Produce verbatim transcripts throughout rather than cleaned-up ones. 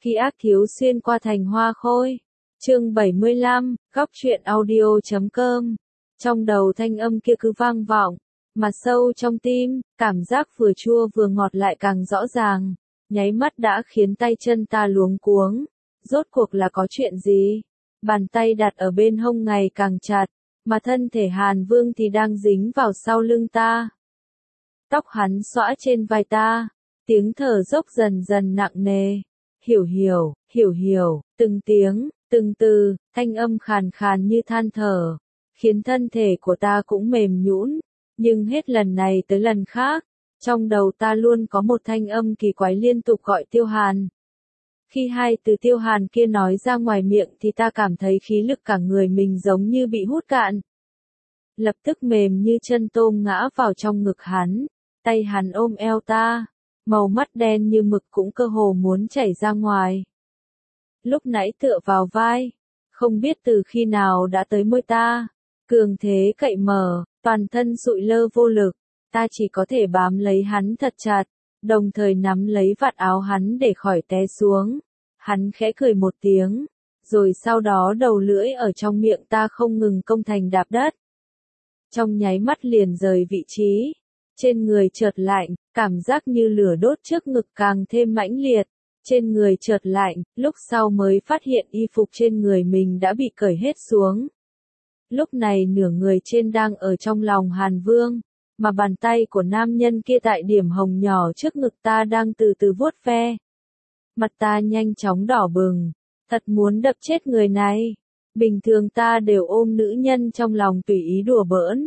Khi ác thiếu xuyên qua thành hoa khôi. Chương bảy mươi lăm, góc truyện audio chấm com. Trong đầu thanh âm kia cứ vang vọng, mà sâu trong tim, cảm giác vừa chua vừa ngọt lại càng rõ ràng, nháy mắt đã khiến tay chân ta luống cuống. Rốt cuộc là có chuyện gì? Bàn tay đặt ở bên hông ngày càng chặt, mà thân thể Hàn Vương thì đang dính vào sau lưng ta. Tóc hắn xõa trên vai ta, tiếng thở dốc dần dần nặng nề. Hiểu hiểu, hiểu hiểu, từng tiếng, từng từ, thanh âm khàn khàn như than thở, khiến thân thể của ta cũng mềm nhũn. Nhưng hết lần này tới lần khác, trong đầu ta luôn có một thanh âm kỳ quái liên tục gọi Tiêu Hàn. Khi hai từ Tiêu Hàn kia nói ra ngoài miệng thì ta cảm thấy khí lực cả người mình giống như bị hút cạn. Lập tức mềm như chân tôm ngã vào trong ngực hắn, tay hắn ôm eo ta, màu mắt đen như mực cũng cơ hồ muốn chảy ra ngoài. Lúc nãy tựa vào vai, không biết từ khi nào đã tới môi ta, cường thế cậy mở, toàn thân sụi lơ vô lực, ta chỉ có thể bám lấy hắn thật chặt, đồng thời nắm lấy vạt áo hắn để khỏi té xuống. Hắn khẽ cười một tiếng, rồi sau đó đầu lưỡi ở trong miệng ta không ngừng công thành đạp đất. Trong nháy mắt liền rời vị trí, trên người chợt lạnh, cảm giác như lửa đốt trước ngực càng thêm mãnh liệt. Trên người chợt lạnh, lúc sau mới phát hiện y phục trên người mình đã bị cởi hết xuống. Lúc này nửa người trên đang ở trong lòng Hàn Vương, mà bàn tay của nam nhân kia tại điểm hồng nhỏ trước ngực ta đang từ từ vuốt ve. Mặt ta nhanh chóng đỏ bừng, thật muốn đập chết người này. Bình thường ta đều ôm nữ nhân trong lòng tùy ý đùa bỡn.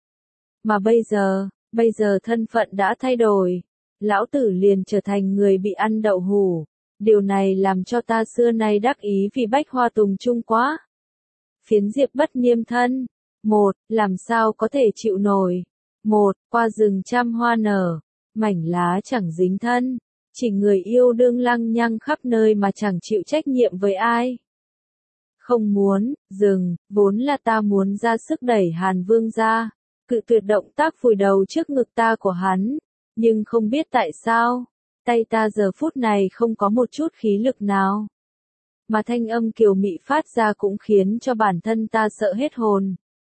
Mà bây giờ, bây giờ thân phận đã thay đổi. Lão tử liền trở thành người bị ăn đậu hủ. Điều này làm cho ta xưa nay đắc ý vì bách hoa tùng chung quá. Phiến diệp bất niêm thân. Một, làm sao có thể chịu nổi. Một, qua rừng trăm hoa nở, mảnh lá chẳng dính thân. Chỉ người yêu đương lăng nhăng khắp nơi mà chẳng chịu trách nhiệm với ai. Không muốn, dừng, vốn là ta muốn ra sức đẩy Hàn Vương ra, cự tuyệt động tác vùi đầu trước ngực ta của hắn. Nhưng không biết tại sao, tay ta giờ phút này không có một chút khí lực nào. Mà thanh âm kiều mị phát ra cũng khiến cho bản thân ta sợ hết hồn.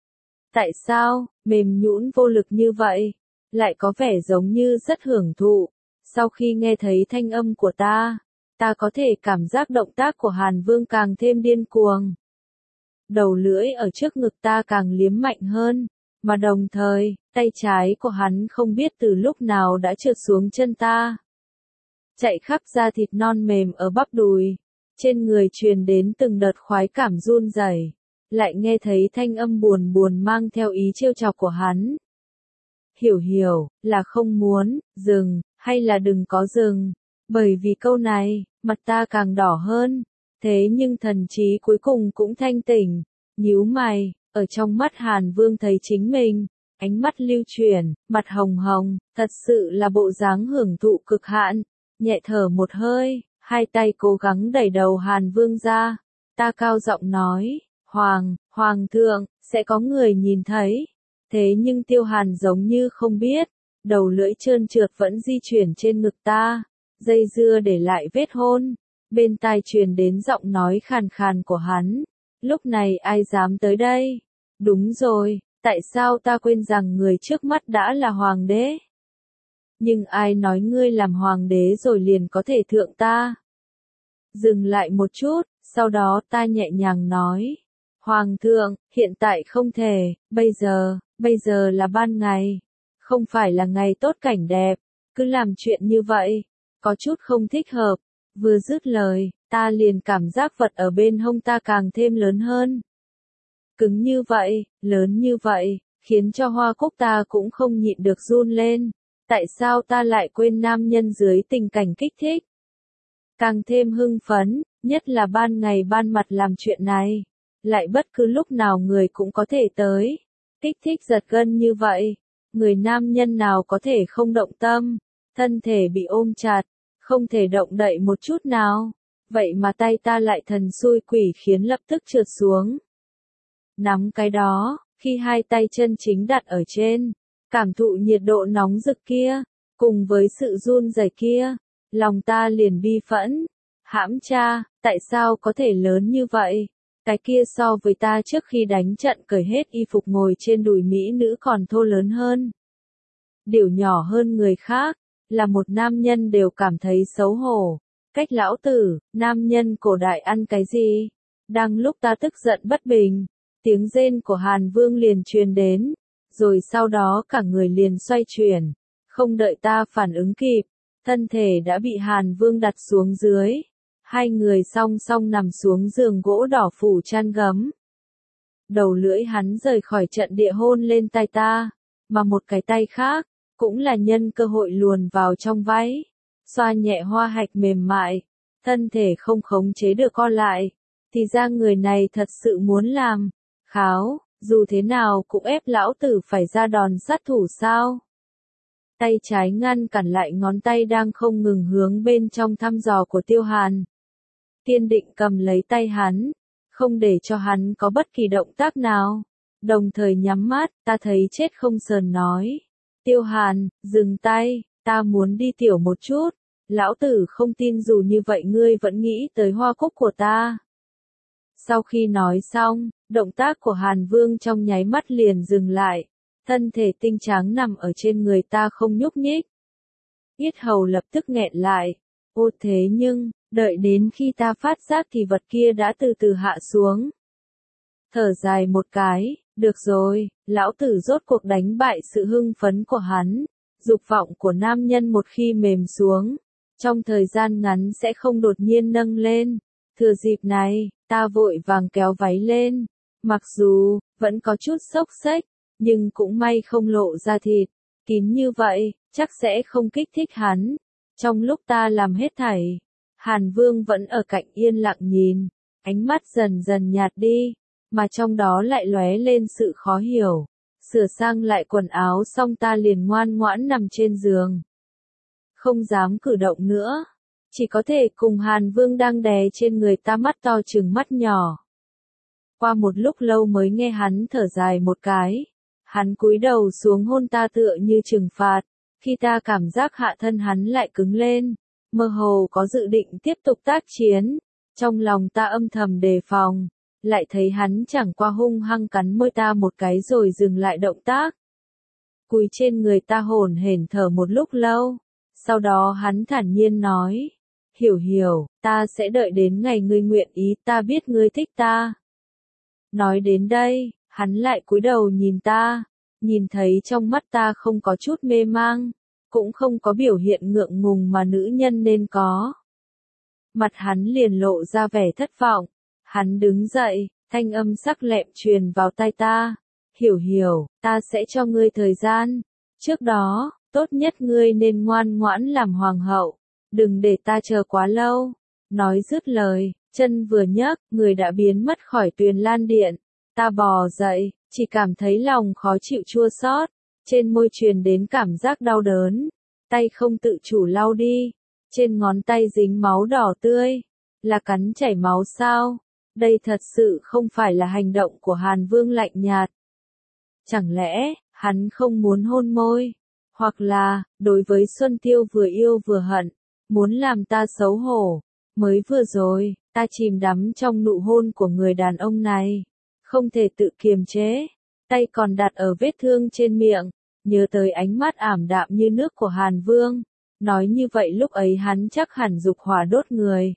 Tại sao, mềm nhũn vô lực như vậy, lại có vẻ giống như rất hưởng thụ. Sau khi nghe thấy thanh âm của ta, ta có thể cảm giác động tác của Hàn Vương càng thêm điên cuồng. Đầu lưỡi ở trước ngực ta càng liếm mạnh hơn, mà đồng thời, tay trái của hắn không biết từ lúc nào đã trượt xuống chân ta. Chạy khắp da thịt non mềm ở bắp đùi, trên người truyền đến từng đợt khoái cảm run rẩy, lại nghe thấy thanh âm buồn buồn mang theo ý trêu chọc của hắn. Hiểu hiểu, là không muốn, dừng, hay là đừng có dừng. Bởi vì câu này, mặt ta càng đỏ hơn. Thế nhưng thần trí cuối cùng cũng thanh tỉnh. Nhíu mày, ở trong mắt Hàn Vương thấy chính mình. Ánh mắt lưu chuyển, mặt hồng hồng, thật sự là bộ dáng hưởng thụ cực hạn. Nhẹ thở một hơi, hai tay cố gắng đẩy đầu Hàn Vương ra. Ta cao giọng nói, Hoàng, Hoàng thượng, sẽ có người nhìn thấy. Thế nhưng Tiêu Hàn giống như không biết, đầu lưỡi trơn trượt vẫn di chuyển trên ngực ta, dây dưa để lại vết hôn. Bên tai truyền đến giọng nói khàn khàn của hắn. Lúc này ai dám tới đây? Đúng rồi, tại sao ta quên rằng người trước mắt đã là hoàng đế? Nhưng ai nói ngươi làm hoàng đế rồi liền có thể thượng ta? Dừng lại một chút, sau đó ta nhẹ nhàng nói. Hoàng thượng, hiện tại không thể, bây giờ, bây giờ là ban ngày. Không phải là ngày tốt cảnh đẹp, cứ làm chuyện như vậy, có chút không thích hợp. Vừa dứt lời, ta liền cảm giác vật ở bên hông ta càng thêm lớn hơn. Cứng như vậy, lớn như vậy, khiến cho hoa cúc ta cũng không nhịn được run lên. Tại sao ta lại quên nam nhân dưới tình cảnh kích thích? Càng thêm hưng phấn, nhất là ban ngày ban mặt làm chuyện này. Lại bất cứ lúc nào người cũng có thể tới. Kích thích giật gân như vậy. Người nam nhân nào có thể không động tâm, thân thể bị ôm chặt, không thể động đậy một chút nào. Vậy mà tay ta lại thần xui quỷ khiến lập tức trượt xuống. Nắm cái đó, khi hai tay chân chính đặt ở trên, cảm thụ nhiệt độ nóng rực kia, cùng với sự run rẩy kia, lòng ta liền bi phẫn. Hãm cha, tại sao có thể lớn như vậy? Cái kia so với ta trước khi đánh trận cởi hết y phục ngồi trên đùi mỹ nữ còn thô lớn hơn. Điều nhỏ hơn người khác, là một nam nhân đều cảm thấy xấu hổ. Cách lão tử, nam nhân cổ đại ăn cái gì? Đang lúc ta tức giận bất bình, tiếng rên của Hàn Vương liền truyền đến, rồi sau đó cả người liền xoay chuyển, không đợi ta phản ứng kịp, thân thể đã bị Hàn Vương đặt xuống dưới. Hai người song song nằm xuống giường gỗ đỏ phủ chăn gấm. Đầu lưỡi hắn rời khỏi trận địa hôn lên tai ta, mà một cái tay khác, cũng là nhân cơ hội luồn vào trong váy, xoa nhẹ hoa hạch mềm mại, thân thể không khống chế được co lại, thì ra người này thật sự muốn làm, kháo, dù thế nào cũng ép lão tử phải ra đòn sát thủ sao. Tay trái ngăn cản lại ngón tay đang không ngừng hướng bên trong thăm dò của Tiêu Hàn. Kiên định cầm lấy tay hắn, không để cho hắn có bất kỳ động tác nào, đồng thời nhắm mắt, ta thấy chết không sờn nói. Tiêu Hàn, dừng tay, ta muốn đi tiểu một chút, lão tử không tin dù như vậy ngươi vẫn nghĩ tới hoa cúc của ta. Sau khi nói xong, động tác của Hàn Vương trong nháy mắt liền dừng lại, thân thể tinh trắng nằm ở trên người ta không nhúc nhích. Yết hầu lập tức nghẹn lại, ô thế nhưng, đợi đến khi ta phát giác thì vật kia đã từ từ hạ xuống. Thở dài một cái, được rồi, lão tử rốt cuộc đánh bại sự hưng phấn của hắn, dục vọng của nam nhân một khi mềm xuống, trong thời gian ngắn sẽ không đột nhiên nâng lên. Thừa dịp này, ta vội vàng kéo váy lên, mặc dù, vẫn có chút xốc xếch, nhưng cũng may không lộ ra thịt, kín như vậy, chắc sẽ không kích thích hắn. Trong lúc ta làm hết thảy, Hàn Vương vẫn ở cạnh yên lặng nhìn, ánh mắt dần dần nhạt đi, mà trong đó lại lóe lên sự khó hiểu. Sửa sang lại quần áo xong ta liền ngoan ngoãn nằm trên giường. Không dám cử động nữa, chỉ có thể cùng Hàn Vương đang đè trên người ta mắt to trừng mắt nhỏ. Qua một lúc lâu mới nghe hắn thở dài một cái, hắn cúi đầu xuống hôn ta tựa như trừng phạt, khi ta cảm giác hạ thân hắn lại cứng lên, mơ hồ có dự định tiếp tục tác chiến, trong lòng ta âm thầm đề phòng, lại thấy hắn chẳng qua hung hăng cắn môi ta một cái rồi dừng lại động tác. Cúi trên người ta hổn hển thở một lúc lâu, sau đó hắn thản nhiên nói, hiểu hiểu, ta sẽ đợi đến ngày ngươi nguyện ý, ta biết ngươi thích ta. Nói đến đây, hắn lại cúi đầu nhìn ta, nhìn thấy trong mắt ta không có chút mê mang, cũng không có biểu hiện ngượng ngùng mà nữ nhân nên có. Mặt hắn liền lộ ra vẻ thất vọng, hắn đứng dậy, thanh âm sắc lẹm truyền vào tai ta, hiểu hiểu, ta sẽ cho ngươi thời gian, trước đó, tốt nhất ngươi nên ngoan ngoãn làm hoàng hậu, đừng để ta chờ quá lâu. Nói dứt lời, chân vừa nhấc, người đã biến mất khỏi Tuyền Lan Điện. Ta bò dậy, chỉ cảm thấy lòng khó chịu chua xót, trên môi truyền đến cảm giác đau đớn, tay không tự chủ lau đi, trên ngón tay dính máu đỏ tươi, là cắn chảy máu sao? Đây thật sự không phải là hành động của Hàn Vương lạnh nhạt. Chẳng lẽ, hắn không muốn hôn môi? Hoặc là, đối với Xuân Tiêu vừa yêu vừa hận, muốn làm ta xấu hổ. Mới vừa rồi, ta chìm đắm trong nụ hôn của người đàn ông này, không thể tự kiềm chế, tay còn đặt ở vết thương trên miệng, nhớ tới ánh mắt ảm đạm như nước của Hàn Vương, nói như vậy lúc ấy hắn chắc hẳn dục hỏa đốt người.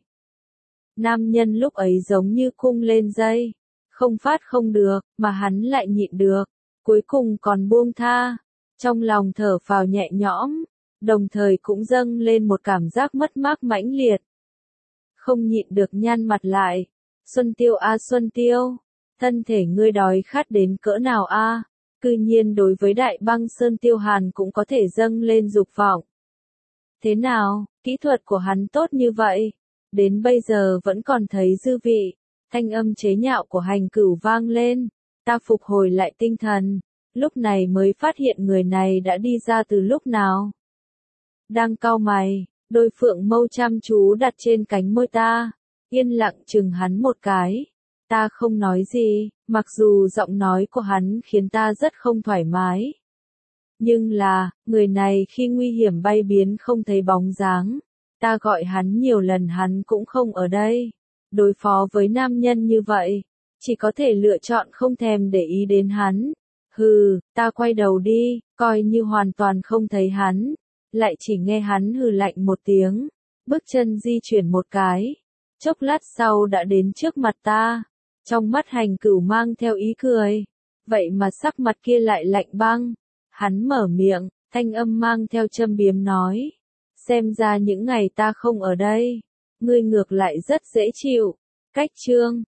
Nam nhân lúc ấy giống như cung lên dây, không phát không được, mà hắn lại nhịn được, cuối cùng còn buông tha, trong lòng thở phào nhẹ nhõm, đồng thời cũng dâng lên một cảm giác mất mát mãnh liệt. Không nhịn được nhăn mặt lại, Xuân Tiêu a Xuân Tiêu, thân thể ngươi đói khát đến cỡ nào a? Cư nhiên đối với Đại Băng Sơn Tiêu Hàn cũng có thể dâng lên dục vọng. Thế nào, kỹ thuật của hắn tốt như vậy, đến bây giờ vẫn còn thấy dư vị. Thanh âm chế nhạo của Hành Cửu vang lên, ta phục hồi lại tinh thần, lúc này mới phát hiện người này đã đi ra từ lúc nào. Đang cau mày, đôi phượng mâu chăm chú đặt trên cánh môi ta, yên lặng chừng hắn một cái. Ta không nói gì, mặc dù giọng nói của hắn khiến ta rất không thoải mái. Nhưng là, người này khi nguy hiểm bay biến không thấy bóng dáng, ta gọi hắn nhiều lần hắn cũng không ở đây. Đối phó với nam nhân như vậy, chỉ có thể lựa chọn không thèm để ý đến hắn. Hừ, ta quay đầu đi, coi như hoàn toàn không thấy hắn. Lại chỉ nghe hắn hừ lạnh một tiếng, bước chân di chuyển một cái. Chốc lát sau đã đến trước mặt ta. Trong mắt Hành Cửu mang theo ý cười. Vậy mà sắc mặt kia lại lạnh băng. Hắn mở miệng, thanh âm mang theo châm biếm nói. Xem ra những ngày ta không ở đây, ngươi ngược lại rất dễ chịu. Cách chương